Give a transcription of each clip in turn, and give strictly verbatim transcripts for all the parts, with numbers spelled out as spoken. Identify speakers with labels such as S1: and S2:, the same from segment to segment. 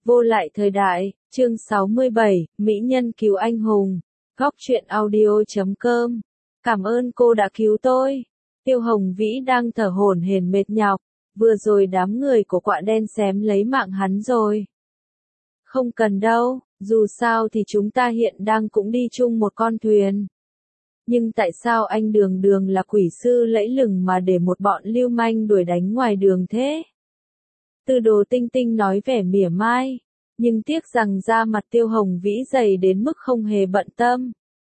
S1: Vô lại thời đại, chương sáu mươi bảy, Mỹ nhân cứu anh hùng. Góc truyện audio chấm com. Cảm ơn cô đã cứu tôi. Tiêu Hồng Vĩ đang thở hổn hển mệt nhọc. Vừa rồi đám người của quạ đen xém lấy mạng hắn rồi. Không cần đâu, dù sao thì chúng ta hiện đang cũng đi chung một con thuyền. Nhưng tại sao anh đường đường là quỷ sư lẫy lừng mà để một bọn lưu manh đuổi đánh ngoài đường thế? Tư Đồ Tinh Tinh nói vẻ mỉa mai, nhưng tiếc rằng da mặt Tiêu Hồng Vĩ dày đến mức không hề bận tâm.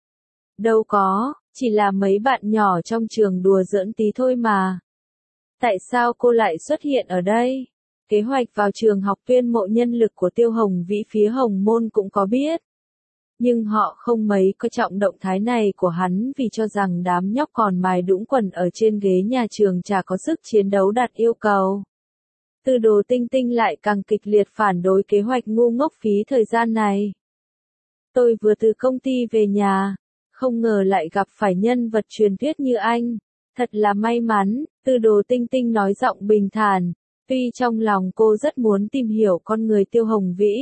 S1: Đâu có, chỉ là mấy bạn nhỏ trong trường đùa giỡn tí thôi mà. Tại sao cô lại xuất hiện ở đây? Kế hoạch vào trường học tuyên mộ nhân lực của Tiêu Hồng Vĩ phía Hồng Môn cũng có biết. Nhưng họ không mấy coi trọng động thái này của hắn vì cho rằng đám nhóc còn mài đũng quần ở trên ghế nhà trường chả có sức chiến đấu đạt yêu cầu. Tư Đồ Tinh Tinh lại càng kịch liệt phản đối kế hoạch ngu ngốc phí thời gian này. Tôi vừa từ công ty về nhà, không ngờ lại gặp phải nhân vật truyền thuyết như anh. Thật là may mắn, Tư Đồ Tinh Tinh nói giọng bình thản, tuy trong lòng cô rất muốn tìm hiểu con người Tiêu Hồng Vĩ.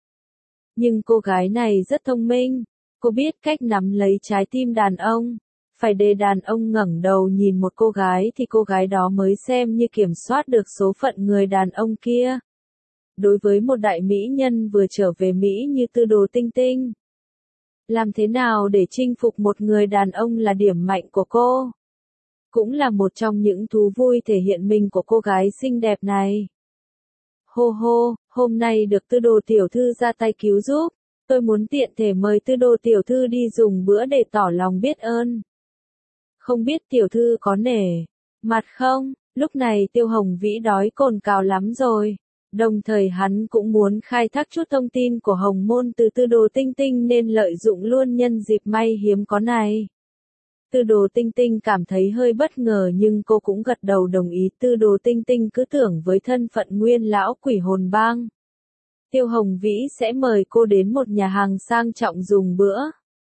S1: Nhưng cô gái này rất thông minh, cô biết cách nắm lấy trái tim đàn ông. Phải để đàn ông ngẩng đầu nhìn một cô gái thì cô gái đó mới xem như kiểm soát được số phận người đàn ông kia. Đối với một đại mỹ nhân vừa trở về Mỹ như Tư Đồ Tinh Tinh, làm thế nào để chinh phục một người đàn ông là điểm mạnh của cô. Cũng là một trong những thú vui thể hiện mình của cô gái xinh đẹp này. Hô hô, hôm nay được Tư Đồ tiểu thư ra tay cứu giúp, tôi muốn tiện thể mời Tư Đồ tiểu thư đi dùng bữa để tỏ lòng biết ơn. Không biết tiểu thư có nể mặt không? Lúc này Tiêu Hồng Vĩ đói cồn cào lắm rồi. Đồng thời hắn cũng muốn khai thác chút thông tin của Hồng Môn từ Tư Đồ Tinh Tinh nên lợi dụng luôn nhân dịp may hiếm có này. Tư Đồ Tinh Tinh cảm thấy hơi bất ngờ nhưng cô cũng gật đầu đồng ý. Tư Đồ Tinh Tinh cứ tưởng với thân phận nguyên lão quỷ hồn bang, Tiêu Hồng Vĩ sẽ mời cô đến một nhà hàng sang trọng dùng bữa.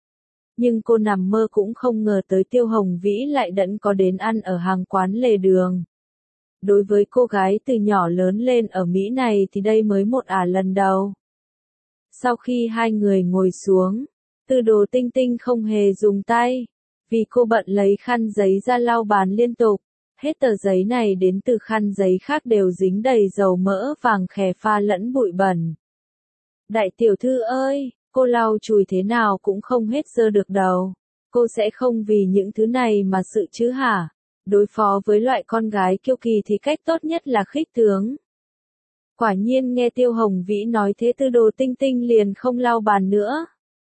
S1: Nhưng cô nằm mơ cũng không ngờ tới Tiêu Hồng Vĩ lại đẫn có đến ăn ở hàng quán lề đường. Đối với cô gái từ nhỏ lớn lên ở Mỹ này thì đây mới một ả lần đầu. Sau khi hai người ngồi xuống, Tư Đồ Tinh Tinh không hề dùng tay, vì cô bận lấy khăn giấy ra lau bàn liên tục. Hết tờ giấy này đến từ khăn giấy khác đều dính đầy dầu mỡ vàng khè pha lẫn bụi bẩn. Đại tiểu thư ơi! Cô lau chùi thế nào cũng không hết dơ được đầu. Cô sẽ không vì những thứ này mà sự chứ hả? Đối phó với loại con gái kiêu kỳ thì cách tốt nhất là khích tướng. Quả nhiên nghe Tiêu Hồng Vĩ nói thế Tư Đồ Tinh Tinh liền không lau bàn nữa.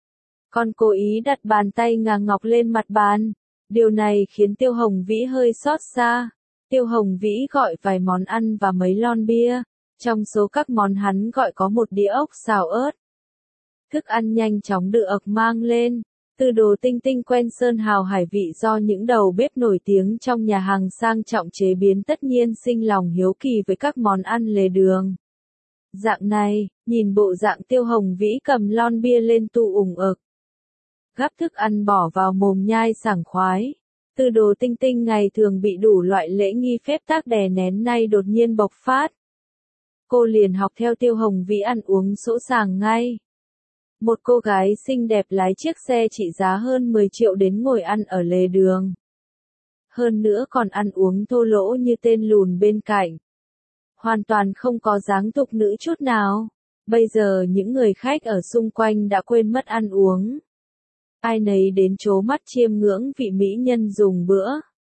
S1: Còn cố ý đặt bàn tay ngà ngọc lên mặt bàn. Điều này khiến Tiêu Hồng Vĩ hơi xót xa. Tiêu Hồng Vĩ gọi vài món ăn và mấy lon bia. Trong số các món hắn gọi có một đĩa ốc xào ớt. Thức ăn nhanh chóng được mang lên. Tư Đồ Tinh Tinh quen sơn hào hải vị do những đầu bếp nổi tiếng trong nhà hàng sang trọng chế biến tất nhiên sinh lòng hiếu kỳ với các món ăn lề đường. Dạng này, nhìn bộ dạng Tiêu Hồng Vĩ cầm lon bia lên tu ủng ực. Gắp thức ăn bỏ vào mồm nhai sảng khoái. Tư Đồ Tinh Tinh ngày thường bị đủ loại lễ nghi phép tắc đè nén nay đột nhiên bộc phát. Cô liền học theo Tiêu Hồng Vĩ ăn uống sỗ sàng ngay. Một cô gái xinh đẹp lái chiếc xe trị giá hơn mười triệu đến ngồi ăn ở lề đường. Hơn nữa còn ăn uống thô lỗ như tên lùn bên cạnh. Hoàn toàn không có dáng tục nữ chút nào. Bây giờ những người khách ở xung quanh đã quên mất ăn uống. Ai nấy đến trố mắt chiêm ngưỡng vị mỹ nhân dùng bữa.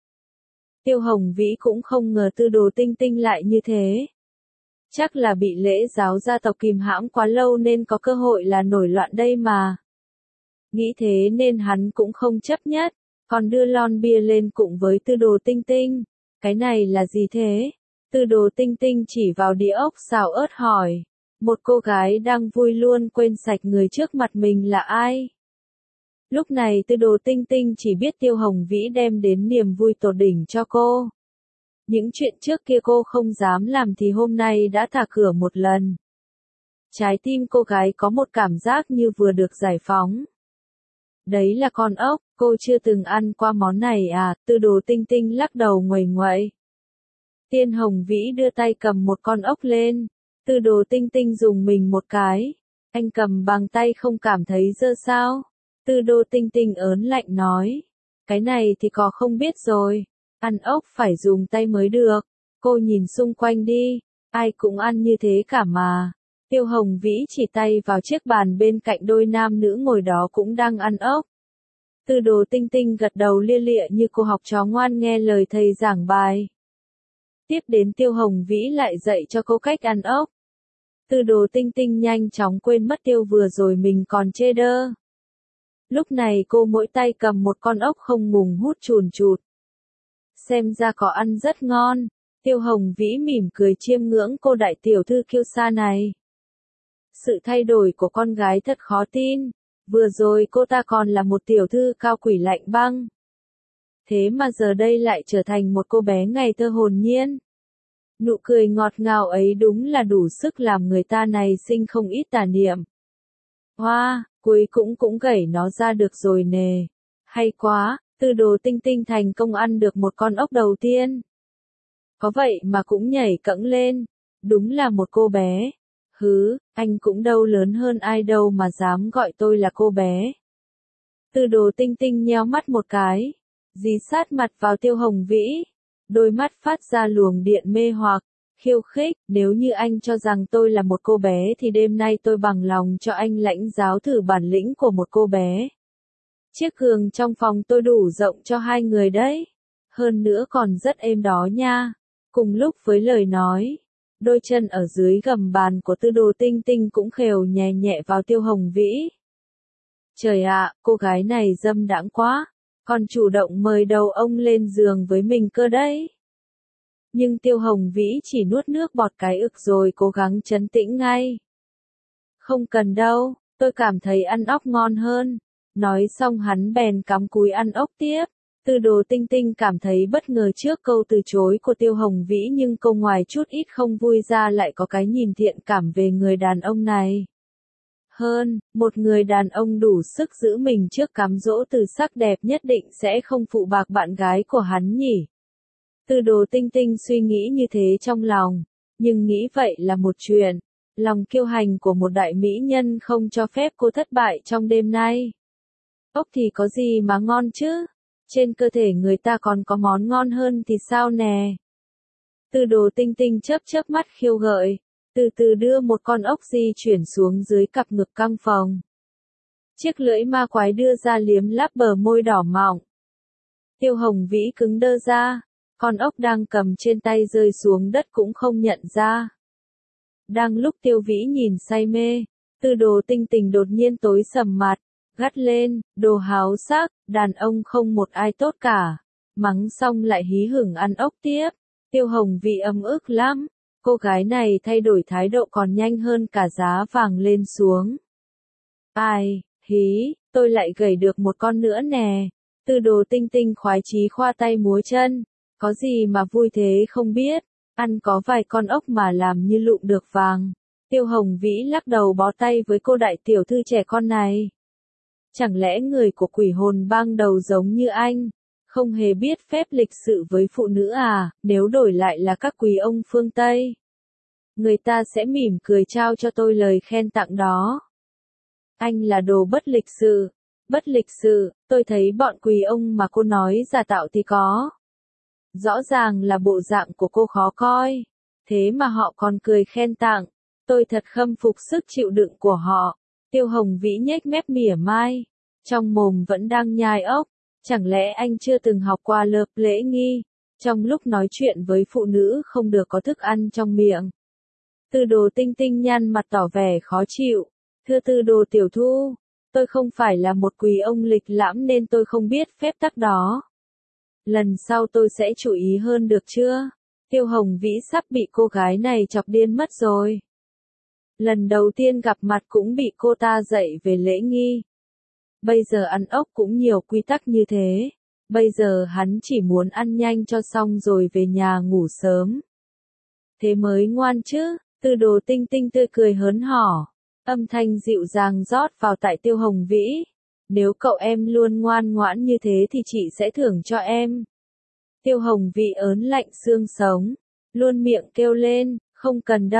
S1: Tiêu Hồng Vĩ cũng không ngờ Tư Đồ Tinh Tinh lại như thế. Chắc là bị lễ giáo gia tộc kìm hãm quá lâu nên có cơ hội là nổi loạn đây mà. Nghĩ thế nên hắn cũng không chấp nhất, còn đưa lon bia lên cùng với Tư Đồ Tinh Tinh. Cái này là gì thế? Tư Đồ Tinh Tinh chỉ vào đĩa ốc xào ớt hỏi. Một cô gái đang vui luôn quên sạch người trước mặt mình là ai. Lúc này Tư Đồ Tinh Tinh chỉ biết Tiêu Hồng Vĩ đem đến niềm vui tột đỉnh cho cô. Những chuyện trước kia cô không dám làm thì hôm nay đã thả cửa một lần. Trái tim cô gái có một cảm giác như vừa được giải phóng. Đấy là con ốc, cô chưa từng ăn qua món này à? Tư Đồ Tinh Tinh lắc đầu nguầy nguậy. Tiên Hồng Vĩ đưa tay cầm một con ốc lên. Tư Đồ Tinh Tinh dùng mình một cái. Anh cầm bằng tay không cảm thấy dơ sao? Tư Đồ Tinh Tinh ớn lạnh nói. Cái này thì có không biết rồi. Ăn ốc phải dùng tay mới được. Cô nhìn xung quanh đi. Ai cũng ăn như thế cả mà. Tiêu Hồng Vĩ chỉ tay vào chiếc bàn bên cạnh đôi nam nữ ngồi đó cũng đang ăn ốc. Tư Đồ Tinh Tinh gật đầu lia lịa như cô học trò ngoan nghe lời thầy giảng bài. Tiếp đến Tiêu Hồng Vĩ lại dạy cho cô cách ăn ốc. Tư Đồ Tinh Tinh nhanh chóng quên mất tiêu vừa rồi mình còn chê đơ. Lúc này cô mỗi tay cầm một con ốc không ngừng hút chùn chụt. Xem ra có ăn rất ngon. Tiêu Hồng Vĩ mỉm cười chiêm ngưỡng cô đại tiểu thư kiêu sa này. Sự thay đổi của con gái thật khó tin. Vừa rồi cô ta còn là một tiểu thư cao quỷ lạnh băng. Thế mà giờ đây lại trở thành một cô bé ngây thơ hồn nhiên. Nụ cười ngọt ngào ấy đúng là đủ sức làm người ta này sinh không ít tà niệm. Hoa, wow, cuối cũng cũng gẩy nó ra được rồi nè. Hay quá, Tư Đồ Tinh Tinh thành công ăn được một con ốc đầu tiên. Có vậy mà cũng nhảy cẫng lên. Đúng là một cô bé. Hứ, anh cũng đâu lớn hơn ai đâu mà dám gọi tôi là cô bé. Tư Đồ Tinh Tinh nheo mắt một cái. Dí sát mặt vào Tiêu Hồng Vĩ. Đôi mắt phát ra luồng điện mê hoặc, khiêu khích. Nếu như anh cho rằng tôi là một cô bé thì đêm nay tôi bằng lòng cho anh lãnh giáo thử bản lĩnh của một cô bé. Chiếc giường trong phòng tôi đủ rộng cho hai người đấy. Hơn nữa còn rất êm đó nha. Cùng lúc với lời nói, đôi chân ở dưới gầm bàn của Tư Đồ Tinh Tinh cũng khều nhẹ nhẹ vào Tiêu Hồng Vĩ. Trời ạ, cô gái này dâm đãng quá, còn chủ động mời đầu ông lên giường với mình cơ đấy. Nhưng Tiêu Hồng Vĩ chỉ nuốt nước bọt cái ực rồi cố gắng trấn tĩnh ngay. Không cần đâu, tôi cảm thấy ăn ốc ngon hơn. Nói xong hắn bèn cắm cúi ăn ốc tiếp. Tư Đồ Tinh Tinh cảm thấy bất ngờ trước câu từ chối của Tiêu Hồng Vĩ nhưng câu ngoài chút ít không vui ra lại có cái nhìn thiện cảm về người đàn ông này. Hơn, một người đàn ông đủ sức giữ mình trước cám dỗ từ sắc đẹp nhất định sẽ không phụ bạc bạn gái của hắn nhỉ. Tư Đồ Tinh Tinh suy nghĩ như thế trong lòng, nhưng nghĩ vậy là một chuyện. Lòng kiêu hành của một đại mỹ nhân không cho phép cô thất bại trong đêm nay. Ốc thì có gì mà ngon chứ? Trên cơ thể người ta còn có món ngon hơn thì sao nè? Tư Đồ Tinh Tinh chớp chớp mắt khiêu gợi, từ từ đưa một con ốc di chuyển xuống dưới cặp ngực căng phồng. Chiếc lưỡi ma quái đưa ra liếm láp bờ môi đỏ mọng. Tiêu Hồng Vĩ cứng đơ ra, con ốc đang cầm trên tay rơi xuống đất cũng không nhận ra. Đang lúc Tiêu Vĩ nhìn say mê, Tư Đồ Tinh Tinh đột nhiên tối sầm mặt. Gắt lên, đồ háo sắc, đàn ông không một ai tốt cả. Mắng xong lại hí hửng ăn ốc tiếp. Tiêu Hồng Vĩ ấm ức lắm. Cô gái này thay đổi thái độ còn nhanh hơn cả giá vàng lên xuống. Ai, hí, tôi lại gầy được một con nữa nè. Tư Đồ Tinh Tinh khoái chí khoa tay múa chân. Có gì mà vui thế không biết. Ăn có vài con ốc mà làm như lụm được vàng. Tiêu Hồng Vĩ lắc đầu bó tay với cô đại tiểu thư trẻ con này. Chẳng lẽ người của quỷ hồn bang đầu giống như anh, không hề biết phép lịch sự với phụ nữ à, nếu đổi lại là các quý ông phương Tây. Người ta sẽ mỉm cười trao cho tôi lời khen tặng đó. Anh là đồ bất lịch sự. Bất lịch sự, tôi thấy bọn quý ông mà cô nói giả tạo thì có. Rõ ràng là bộ dạng của cô khó coi. Thế mà họ còn cười khen tặng. Tôi thật khâm phục sức chịu đựng của họ. Tiêu Hồng Vĩ nhếch mép mỉa mai, trong mồm vẫn đang nhai ốc, chẳng lẽ anh chưa từng học qua lớp lễ nghi, trong lúc nói chuyện với phụ nữ không được có thức ăn trong miệng. Tư Đồ Tinh Tinh nhăn mặt tỏ vẻ khó chịu, thưa Tư Đồ tiểu thư, tôi không phải là một quý ông lịch lãm nên tôi không biết phép tắc đó. Lần sau tôi sẽ chú ý hơn được chưa? Tiêu Hồng Vĩ sắp bị cô gái này chọc điên mất rồi. Lần đầu tiên gặp mặt cũng bị cô ta dạy về lễ nghi. Bây giờ ăn ốc cũng nhiều quy tắc như thế. Bây giờ hắn chỉ muốn ăn nhanh cho xong rồi về nhà ngủ sớm. Thế mới ngoan chứ, Tư Đồ Tinh Tinh tươi cười hớn hở. Âm thanh dịu dàng rót vào tại Tiêu Hồng Vĩ. Nếu cậu em luôn ngoan ngoãn như thế thì chị sẽ thưởng cho em. Tiêu Hồng Vĩ ớn lạnh xương sống. Luôn miệng kêu lên, không cần đâu.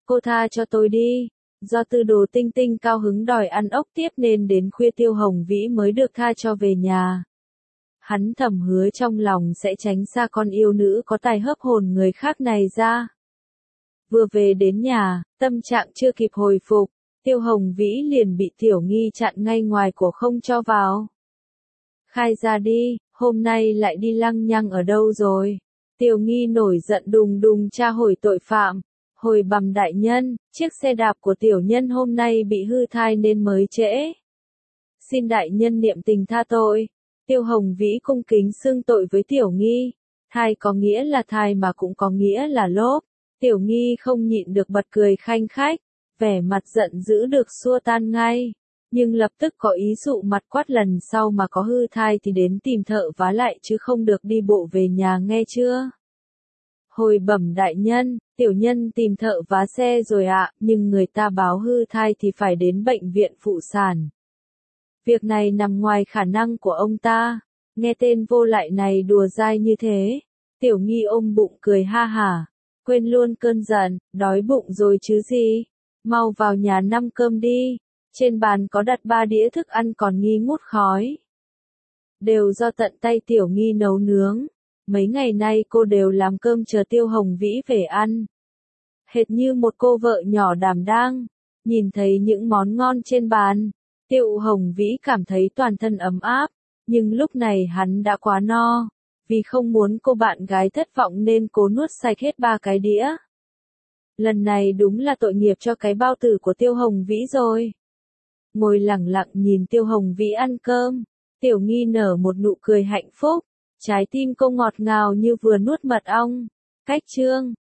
S1: cô tha cho tôi đi. Do Tư Đồ Tinh Tinh cao hứng đòi ăn ốc tiếp nên đến khuya Tiêu Hồng Vĩ mới được tha cho về nhà. Hắn thầm hứa trong lòng sẽ tránh xa con yêu nữ có tài hấp hồn người khác này ra. Vừa về đến nhà, tâm trạng chưa kịp hồi phục, Tiêu Hồng Vĩ liền bị Tiểu Nghi chặn ngay ngoài cổ không cho vào. Khai ra đi, hôm nay lại đi lăng nhăng ở đâu rồi? Tiểu Nghi nổi giận đùng đùng tra hỏi tội phạm. Hồi bẩm đại nhân, chiếc xe đạp của tiểu nhân hôm nay bị hư thai nên mới trễ. Xin đại nhân niệm tình tha tội. Tiêu Hồng Vĩ cung kính xưng tội với Tiểu Nghi. Thai có nghĩa là thai mà cũng có nghĩa là lốp. Tiểu Nghi không nhịn được bật cười khanh khách, vẻ mặt giận dữ được xua tan ngay. Nhưng lập tức có ý dụ mặt quát lần sau mà có hư thai thì đến tìm thợ vá lại chứ không được đi bộ về nhà nghe chưa? Hồi bẩm đại nhân, tiểu nhân tìm thợ vá xe rồi ạ, nhưng người ta báo hư thai thì phải đến bệnh viện phụ sản. Việc này nằm ngoài khả năng của ông ta. Nghe tên vô lại này đùa dai như thế. Tiểu Nghi ôm bụng cười ha hả. Quên luôn cơn giận, đói bụng rồi chứ gì. Mau vào nhà năm cơm đi. Trên bàn có đặt ba đĩa thức ăn còn nghi ngút khói. Đều do tận tay Tiểu Nghi nấu nướng. Mấy ngày nay cô đều làm cơm chờ Tiêu Hồng Vĩ về ăn. Hệt như một cô vợ nhỏ đảm đang. Nhìn thấy những món ngon trên bàn, Tiêu Hồng Vĩ cảm thấy toàn thân ấm áp. Nhưng lúc này hắn đã quá no. Vì không muốn cô bạn gái thất vọng nên cố nuốt sạch hết ba cái đĩa. Lần này đúng là tội nghiệp cho cái bao tử của Tiêu Hồng Vĩ rồi. Ngồi lặng lặng nhìn Tiêu Hồng Vĩ ăn cơm, Tiểu Nghi nở một nụ cười hạnh phúc. Trái tim cô ngọt ngào như vừa nuốt mật ong. Cách chương